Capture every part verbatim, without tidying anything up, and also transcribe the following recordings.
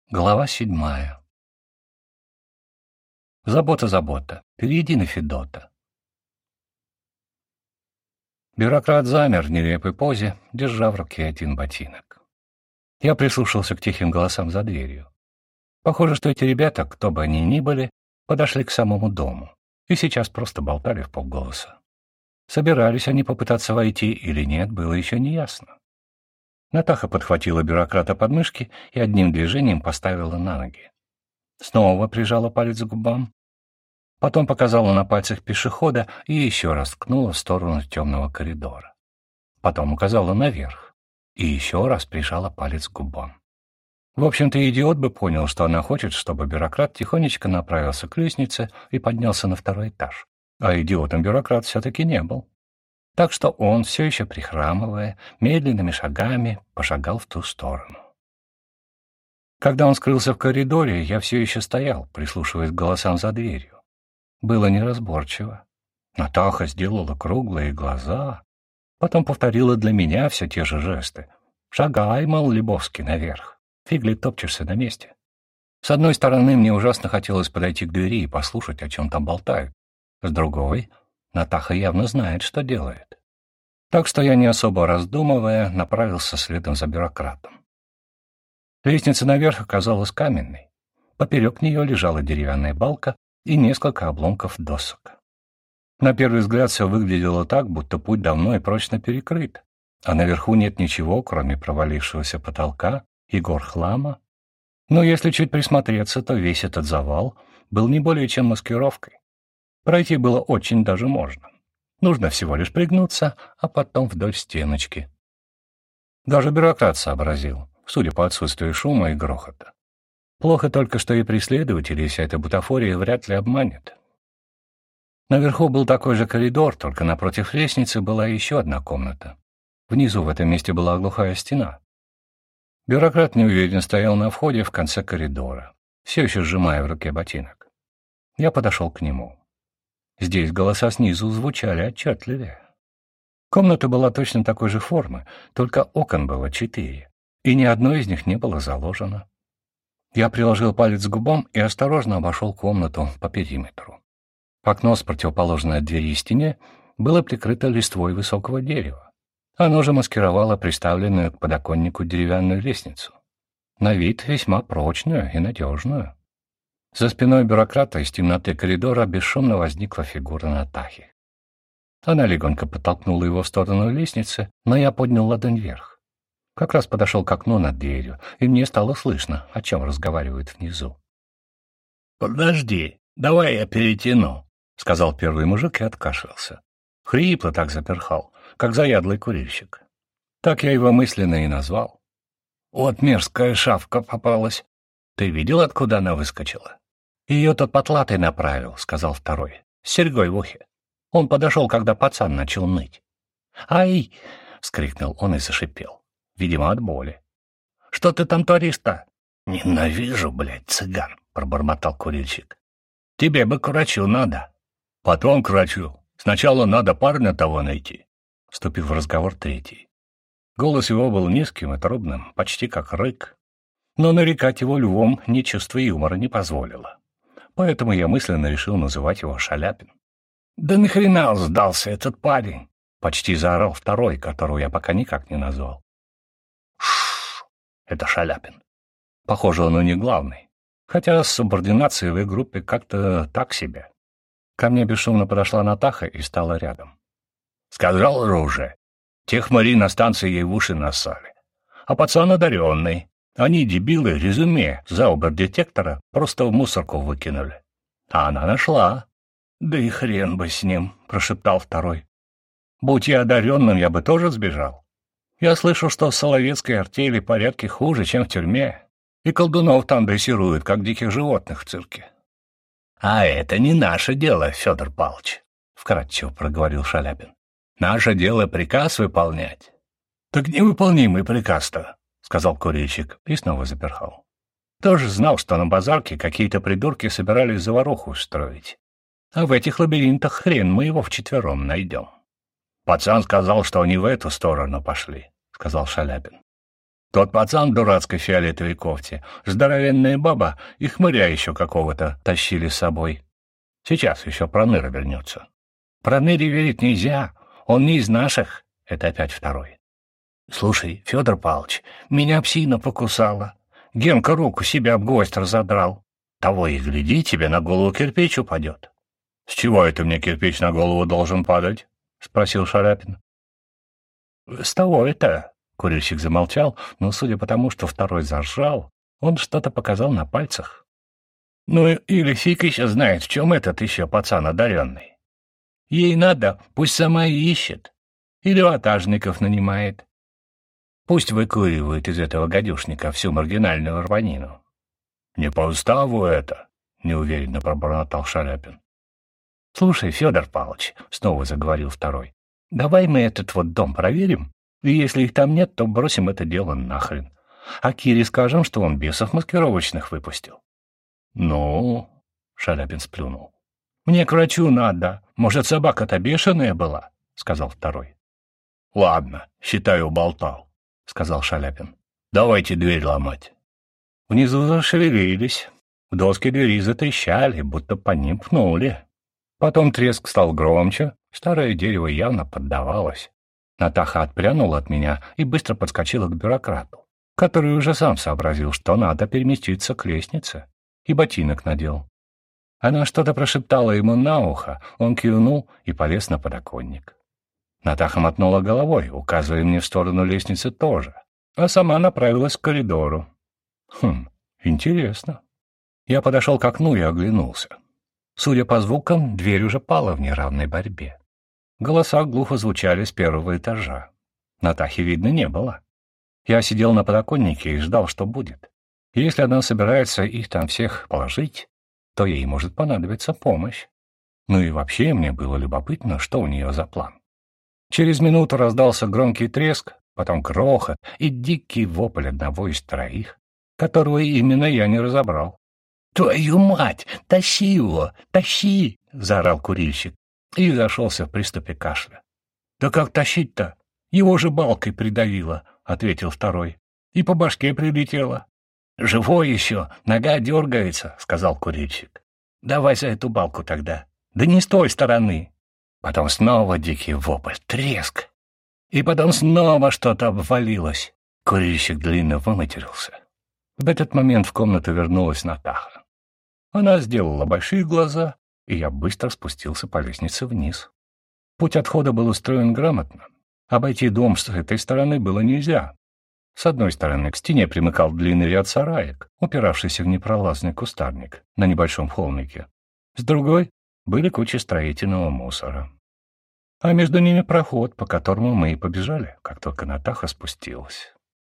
Глава седьмая. Забота, забота, перейди на Федота. Бюрократ замер в нелепой позе, держа в руке один ботинок. Я прислушался к тихим голосам за дверью. Похоже, что эти ребята, кто бы они ни были, подошли к самому дому и сейчас просто болтали вполголоса. Собирались они попытаться войти или нет, было еще неясно. Натаха подхватила бюрократа под мышки и одним движением поставила на ноги. Снова прижала палец к губам, потом показала на пальцах пешехода и еще раз ткнула в сторону темного коридора. Потом указала наверх и еще раз прижала палец к губам. В общем-то, идиот бы понял, что она хочет, чтобы бюрократ тихонечко направился к лестнице и поднялся на второй этаж. А идиотом бюрократ все-таки не был. Так что он, все еще прихрамывая, медленными шагами пошагал в ту сторону. Когда он скрылся в коридоре, я все еще стоял, прислушиваясь к голосам за дверью. Было неразборчиво. Натаха сделала круглые глаза, потом повторила для меня все те же жесты. «Шагай, мол, Лебовский, наверх. Фиг ли топчешься на месте?» С одной стороны, мне ужасно хотелось подойти к двери и послушать, о чем там болтают. С другой, Натаха явно знает, что делает. Так что я, не особо раздумывая, направился следом за бюрократом. Лестница наверх оказалась каменной. Поперек нее лежала деревянная балка и несколько обломков досок. На первый взгляд все выглядело так, будто путь давно и прочно перекрыт, а наверху нет ничего, кроме провалившегося потолка и гор хлама. Но если чуть присмотреться, то весь этот завал был не более чем маскировкой. Пройти было очень даже можно. Нужно всего лишь пригнуться, а потом вдоль стеночки. Даже бюрократ сообразил, судя по отсутствию шума и грохота. Плохо только, что и преследователи, и вся эта бутафория вряд ли обманет. Наверху был такой же коридор, только напротив лестницы была еще одна комната. Внизу в этом месте была глухая стена. Бюрократ неуверенно стоял на входе в конце коридора, все еще сжимая в руке ботинок. Я подошел к нему. Здесь голоса снизу звучали отчетливее. Комната была точно такой же формы, только окон было четыре, и ни одно из них не было заложено. Я приложил палец к губам и осторожно обошел комнату по периметру. Окно с противоположной от двери стене было прикрыто листвой высокого дерева. Оно же маскировало приставленную к подоконнику деревянную лестницу. На вид весьма прочную и надежную. За спиной бюрократа из темноты коридора бесшумно возникла фигура Натахи. Она легонько подтолкнула его в сторону лестницы, но я поднял ладонь вверх. Как раз подошел к окну над дверью, и мне стало слышно, о чем разговаривают внизу. «Подожди, давай я перетяну», — сказал первый мужик и откашлялся. Хрипло так заперхал, как заядлый курильщик. Так я его мысленно и назвал. «Вот мерзкая шавка попалась. Ты видел, откуда она выскочила?» «Ее тот потлатый направил», — сказал второй, — «с серьгой в ухе. Он подошел, когда пацан начал ныть». «Ай!» — вскрикнул он и зашипел, видимо, от боли. «Что ты там творишь-то?» «Ненавижу, блядь, цыган», — пробормотал курильщик. «Тебе бы к врачу надо». «Потом к врачу. Сначала надо парня того найти», — вступил в разговор третий. Голос его был низким и трубным, почти как рык. Но нарекать его львом ни чувство юмора не позволило. Поэтому я мысленно решил называть его Шаляпин. «Да нахрена он сдался, этот парень?» — почти заорал второй, которого я пока никак не назвал. «Шшш, это Шаляпин. Похоже, он у них главный. Хотя с субординацией в их группе как-то так себе». Ко мне бесшумно подошла Натаха и стала рядом. «Сказал же уже. Тех Мари на станции ей в уши нассали. А пацан одаренный. Они, дебилы, резюме заубер-детектора просто в мусорку выкинули. А она нашла». «Да и хрен бы с ним», — прошептал второй. «Будь я одаренным, я бы тоже сбежал. Я слышал, что в Соловецкой артели порядки хуже, чем в тюрьме, и колдунов там дрессируют, как диких животных в цирке». «А это не наше дело, Федор Павлович», — вкратчиво проговорил Шаляпин. «Наше дело приказ выполнять». «Так невыполнимый приказ-то», — сказал курильщик и снова заперхал. Тоже знал, что на базарке какие-то придурки собирались заваруху устроить. А в этих лабиринтах хрен мы его вчетвером найдем. «Пацан сказал, что они в эту сторону пошли», — сказал Шаляпин. Тот пацан в дурацкой фиолетовой кофте, здоровенная баба и хмыря еще какого-то тащили с собой. Сейчас еще Проныра вернется. Проныре верить нельзя, он не из наших. Это опять второй. Слушай, Федор Павлович, меня псина покусала. Генка руку себе об гвоздь разодрал. Того и гляди, тебе на голову кирпич упадет. — С чего это мне кирпич на голову должен падать? — спросил Шаляпин. — С того это... Курильщик замолчал, но, судя по тому, что второй заржал, он что-то показал на пальцах. — Ну или фиг еще знает, в чем этот еще пацан одаренный. Ей надо, пусть сама и ищет. Или ватажников нанимает. Пусть выкуривает из этого гадюшника всю маргинальную рванину. — Не по уставу это, — неуверенно пробормотал Шаляпин. — Слушай, Федор Павлович, — снова заговорил второй, — давай мы этот вот дом проверим, и если их там нет, то бросим это дело нахрен. А Кире скажем, что он бесов маскировочных выпустил. — Ну, — Шаляпин сплюнул. — Мне к врачу надо. Может, собака-то бешеная была, — сказал второй. — Ладно, считаю, болтал, — сказал Шаляпин. — Давайте дверь ломать. Внизу зашевелились. Доски двери затрещали, будто по ним пнули. Потом треск стал громче, старое дерево явно поддавалось. Натаха отпрянула от меня и быстро подскочила к бюрократу, который уже сам сообразил, что надо переместиться к лестнице, и ботинок надел. Она что-то прошептала ему на ухо, он кивнул и полез на подоконник. Натаха мотнула головой, указывая мне в сторону лестницы тоже, а сама направилась к коридору. Хм, интересно. Я подошел к окну и оглянулся. Судя по звукам, дверь уже пала в неравной борьбе. Голоса глухо звучали с первого этажа. Натахи видно не было. Я сидел на подоконнике и ждал, что будет. Если она собирается их там всех положить, то ей может понадобиться помощь. Ну и вообще мне было любопытно, что у нее за план. Через минуту раздался громкий треск, потом грохот и дикий вопль одного из троих, которого именно я не разобрал. «Твою мать! Тащи его! Тащи!» — заорал курильщик и зашелся в приступе кашля. «Да как тащить-то? Его же балкой придавило», — ответил второй. «И по башке прилетело». «Живой еще, нога дергается», — сказал курильщик. «Давай за эту балку тогда. Да не с той стороны». Потом снова дикий вопль, треск. И потом снова что-то обвалилось. Курильщик длинно выматерился. В этот момент в комнату вернулась Натаха. Она сделала большие глаза, и я быстро спустился по лестнице вниз. Путь отхода был устроен грамотно. Обойти дом с этой стороны было нельзя. С одной стороны к стене примыкал длинный ряд сараек, упиравшийся в непролазный кустарник на небольшом холмике. С другой были кучи строительного мусора. А между ними проход, по которому мы и побежали, как только Натаха спустилась.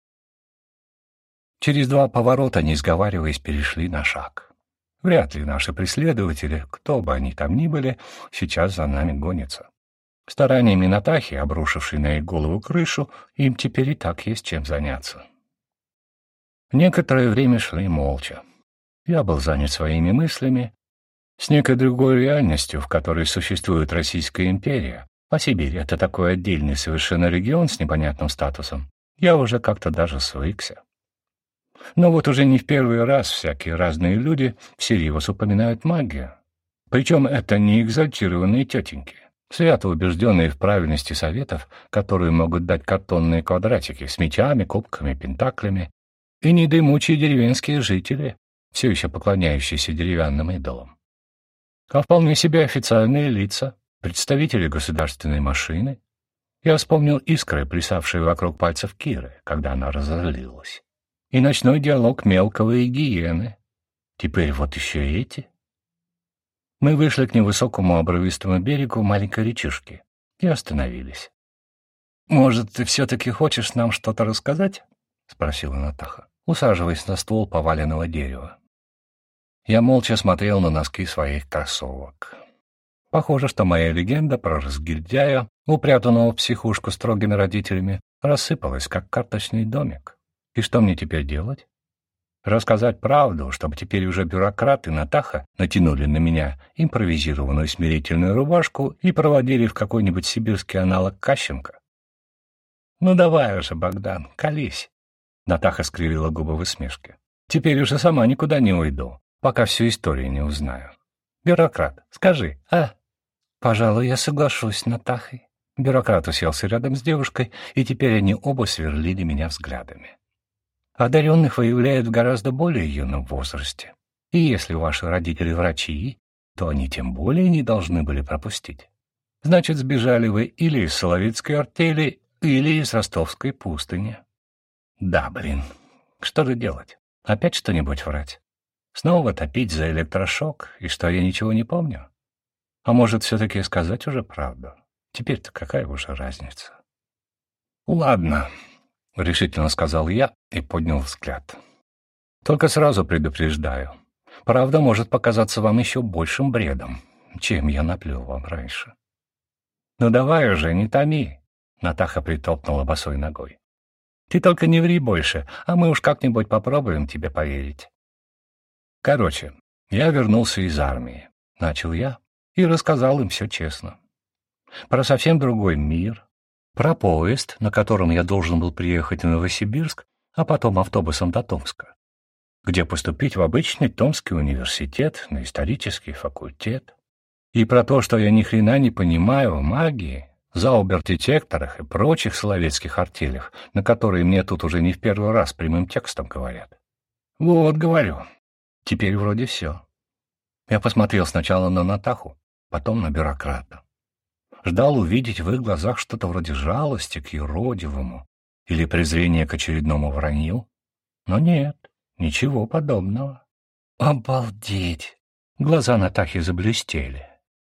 Через два поворота, не сговариваясь, перешли на шаг. Вряд ли наши преследователи, кто бы они там ни были, сейчас за нами гонятся. Стараниями Натахи, обрушившей на их голову крышу, им теперь и так есть чем заняться. Некоторое время шли молча. Я был занят своими мыслями, с некой другой реальностью, в которой существует Российская империя, а Сибирь — это такой отдельный совершенно регион с непонятным статусом, я уже как-то даже свыкся. Но вот уже не в первый раз всякие разные люди всерьез упоминают магию. Причем это не экзальтированные тетеньки, свято убежденные в правильности советов, которые могут дать картонные квадратики с мечами, кубками, пентаклями, и не дымучие деревенские жители, все еще поклоняющиеся деревянным идолам. А вполне себе официальные лица, представители государственной машины. Я вспомнил искры, плясавшие вокруг пальцев Киры, когда она разозлилась. И ночной диалог мелкого и гиены. Теперь вот еще и эти. Мы вышли к невысокому обрывистому берегу маленькой речушки и остановились. «Может, ты все-таки хочешь нам что-то рассказать?» — спросила Натаха, усаживаясь на ствол поваленного дерева. Я молча смотрел на носки своих кроссовок. Похоже, что моя легенда про разгильдяя, упрятанного в психушку строгими родителями, рассыпалась, как карточный домик. И что мне теперь делать? Рассказать правду, чтобы теперь уже бюрократы Натаха натянули на меня импровизированную смирительную рубашку и проводили в какой-нибудь сибирский аналог Кащенко? Ну давай уже, Богдан, колись. Натаха скривила губы в усмешке. «Теперь уже сама никуда не уйду, пока всю историю не узнаю. Бюрократ, скажи, а?» «Пожалуй, я соглашусь с Натахой». Бюрократ уселся рядом с девушкой, и теперь они оба сверлили меня взглядами. «Одаренных выявляют в гораздо более юном возрасте. И если ваши родители врачи, то они тем более не должны были пропустить. Значит, сбежали вы или из Соловецкой артели, или из Ростовской пустыни». «Да, блин, что же делать? Опять что-нибудь врать? Снова топить за электрошок, и что я ничего не помню? А может, все-таки сказать уже правду? Теперь-то какая уже разница?» «Ладно», — решительно сказал я и поднял взгляд. «Только сразу предупреждаю. Правда может показаться вам еще большим бредом, чем я наплел вам раньше». «Ну давай уже, не томи», — Натаха притопнула босой ногой. «Ты только не ври больше, а мы уж как-нибудь попробуем тебе поверить». «Короче, я вернулся из армии», — начал я и рассказал им все честно. Про совсем другой мир, про поезд, на котором я должен был приехать в Новосибирск, а потом автобусом до Томска, где поступить в обычный Томский университет на исторический факультет, и про то, что я ни хрена не понимаю в магии, заубертетекторах и прочих соловецких артелях, на которые мне тут уже не в первый раз прямым текстом говорят. Вот, говорю, теперь вроде все. Я посмотрел сначала на Натаху, потом на бюрократа. Ждал увидеть в их глазах что-то вроде жалости к юродивому или презрения к очередному вранью. Но нет, ничего подобного. Обалдеть! Глаза Натахи заблестели.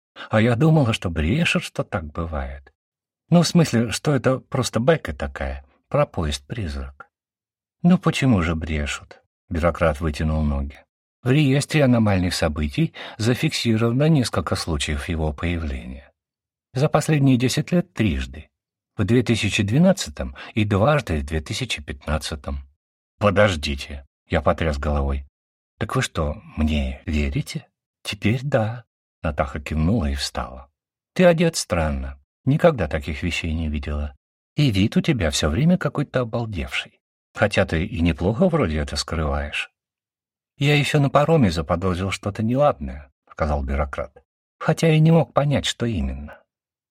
А я думала, что брешет, что так бывает. Ну, в смысле, что это просто байка такая, про поезд-призрак. Ну, почему же брешут? Бюрократ вытянул ноги. В реестре аномальных событий зафиксировано несколько случаев его появления. За последние десять лет трижды. В две тысячи двенадцатом и дважды в две тысячи пятнадцатом. Подождите, я потряс головой. Так вы что, мне верите? Теперь да. Натаха кивнула и встала. Ты одет странно. Никогда таких вещей не видела. И вид у тебя все время какой-то обалдевший. Хотя ты и неплохо вроде это скрываешь. Я еще на пароме заподозрил что-то неладное, сказал бюрократ. Хотя и не мог понять, что именно.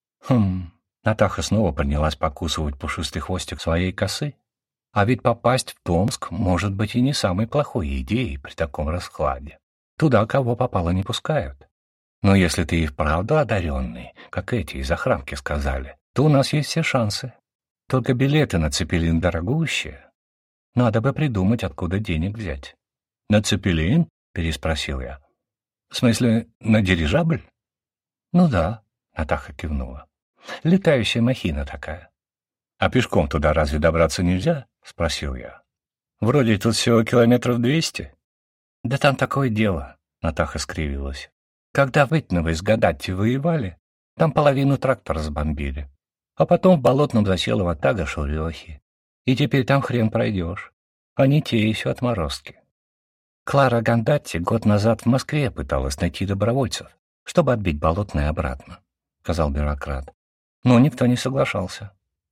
Хм, Натаха снова принялась покусывать пушистый хвостик своей косы. А ведь попасть в Томск может быть и не самой плохой идеей при таком раскладе. Туда кого попало не пускают. Но если ты и вправду одаренный, как эти из охранки сказали, то у нас есть все шансы. Только билеты на Цепелин дорогущие. Надо бы придумать, откуда денег взять. — На Цепелин? — переспросил я. — В смысле, на дирижабль? — Ну да, — Натаха кивнула. — Летающая махина такая. — А пешком туда разве добраться нельзя? — спросил я. — Вроде тут всего километров двести. — Да там такое дело, — Натаха скривилась. Когда в Итново из Гадатти воевали, там половину трактора сбомбили. А потом в Болотном засела ватага шурехи. И теперь там хрен пройдешь. Они те еще отморозки. Клара Гандатти год назад в Москве пыталась найти добровольцев, чтобы отбить Болотное обратно, — сказал бюрократ. Но никто не соглашался.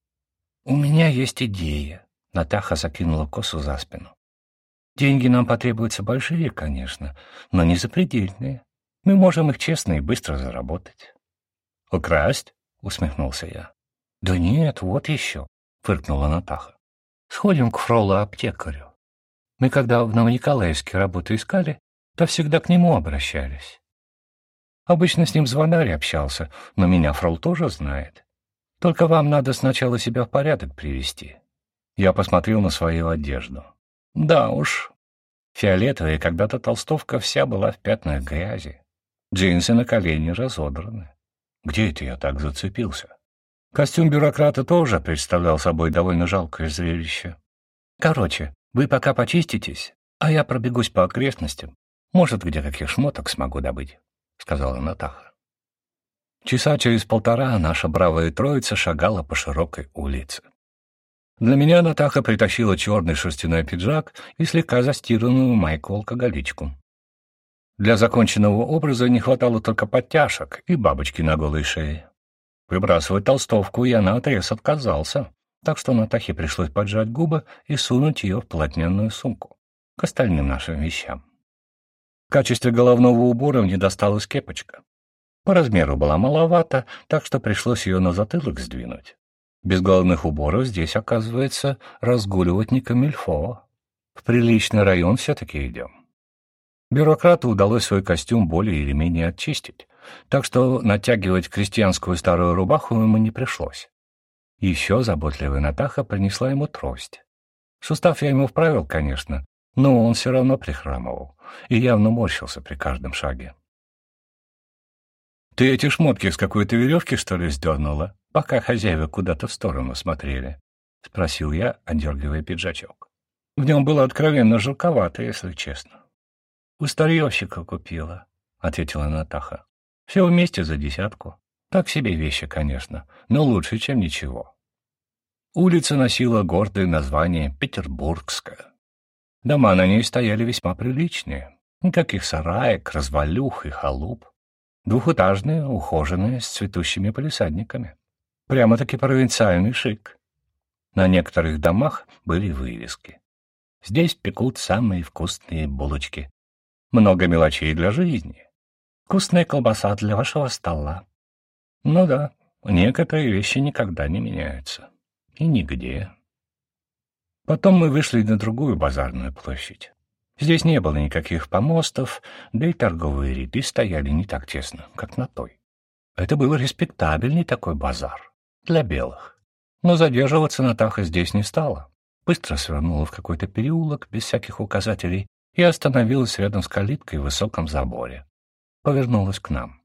— У меня есть идея. Натаха закинула косу за спину. Деньги нам потребуются большие, конечно, но не запредельные. Мы можем их честно и быстро заработать. — Украсть? — усмехнулся я. — Да нет, вот еще, — фыркнула Натаха. — Сходим к фролу-аптекарю. Мы, когда в Новониколаевске работу искали, то всегда к нему обращались. Обычно с ним звонарь общался, но меня фрол тоже знает. Только вам надо сначала себя в порядок привести. Я посмотрел на свою одежду. Да уж, фиолетовая когда-то толстовка вся была в пятнах грязи. Джинсы на колени разодраны. Где это я так зацепился? Костюм бюрократа тоже представлял собой довольно жалкое зрелище. Короче, вы пока почиститесь, а я пробегусь по окрестностям. Может, где каких шмоток смогу добыть, — сказала Натаха. Часа через полтора наша бравая троица шагала по широкой улице. Для меня Натаха притащила черный шерстяной пиджак и слегка застиранную майку-алкоголичку. Для законченного образа не хватало только подтяжек и бабочки на голой шее. Выбрасывать толстовку я наотрез отказался, так что Натахе пришлось поджать губы и сунуть ее в полотняную сумку к остальным нашим вещам. В качестве головного убора мне досталась кепочка. По размеру была маловата, так что пришлось ее на затылок сдвинуть. Без головных уборов здесь, оказывается, разгуливать не камильфо. В приличный район все-таки идем. Бюрократу удалось свой костюм более или менее очистить, так что натягивать крестьянскую старую рубаху ему не пришлось. Еще заботливая Натаха принесла ему трость. Сустав я ему вправил, конечно, но он все равно прихрамывал и явно морщился при каждом шаге. «Ты эти шмотки с какой-то веревки, что ли, сдернула, пока хозяева куда-то в сторону смотрели?» — спросил я, одергивая пиджачок. В нем было откровенно жарковато, если честно. «У старьевщика купила», — ответила Натаха. «Все вместе за десятку. Так себе вещи, конечно, но лучше, чем ничего». Улица носила гордое название Петербургская. Дома на ней стояли весьма приличные. Никаких сараек, развалюх и халуп. Двухэтажные, ухоженные, с цветущими палисадниками. Прямо-таки провинциальный шик. На некоторых домах были вывески. Здесь пекут самые вкусные булочки. Много мелочей для жизни. Вкусная колбаса для вашего стола. Ну да, некоторые вещи никогда не меняются. И нигде. Потом мы вышли на другую базарную площадь. Здесь не было никаких помостов, да и торговые ряды стояли не так тесно, как на той. Это был респектабельный такой базар. Для белых. Но задерживаться Натаха здесь не стала. Быстро свернула в какой-то переулок без всяких указателей и остановилась рядом с калиткой в высоком заборе. Повернулась к нам.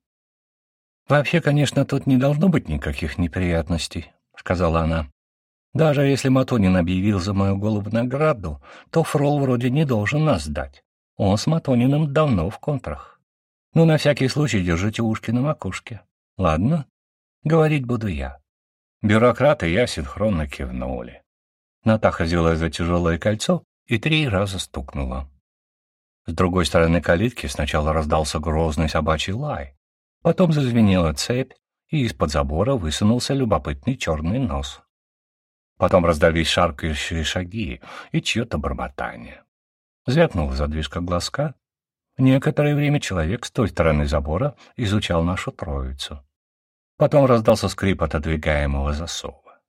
«Вообще, конечно, тут не должно быть никаких неприятностей», — сказала она. «Даже если Матонин объявил за мою голову награду, то Фрол вроде не должен нас сдать. Он с Матониным давно в контрах. Ну, на всякий случай держите ушки на макушке. Ладно? Говорить буду я». Бюрократ и я синхронно кивнули. Натаха взяла за тяжелое кольцо и три раза стукнула. С другой стороны калитки сначала раздался грозный собачий лай, потом зазвенела цепь, и из-под забора высунулся любопытный черный нос. Потом раздались шаркающие шаги и чье-то бормотание. Звякнула задвижка глазка. Некоторое время человек с той стороны забора изучал нашу троицу. Потом раздался скрип отодвигаемого засова.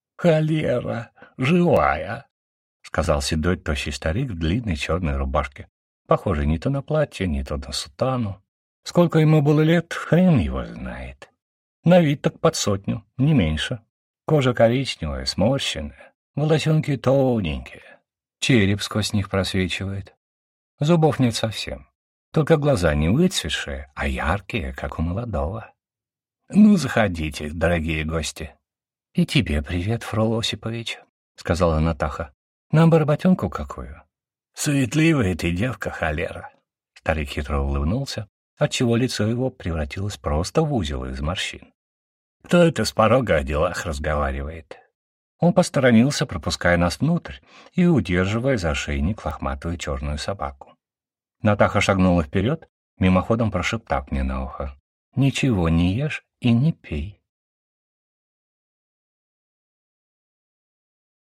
«Холера! Живая!» — сказал седой тощий старик в длинной черной рубашке, похожей не то на платье, не то на сутану. Сколько ему было лет, хрен его знает. На вид так под сотню, не меньше. Кожа коричневая, сморщенная, волосенки тоненькие. Череп сквозь них просвечивает. Зубов нет совсем. Только глаза не выцветшие, а яркие, как у молодого. «Ну, заходите, дорогие гости». «И тебе привет, Фрол Осипович», — сказала Натаха. «Нам бы работенку какую». «Суетливая ты девка, холера». Старик хитро улыбнулся, отчего лицо его превратилось просто в узел из морщин. «Кто это с порога о делах разговаривает?» Он посторонился, пропуская нас внутрь и удерживая за ошейник лохматую черную собаку. Натаха шагнула вперед, мимоходом прошептав мне на ухо: «Ничего не ешь и не пей».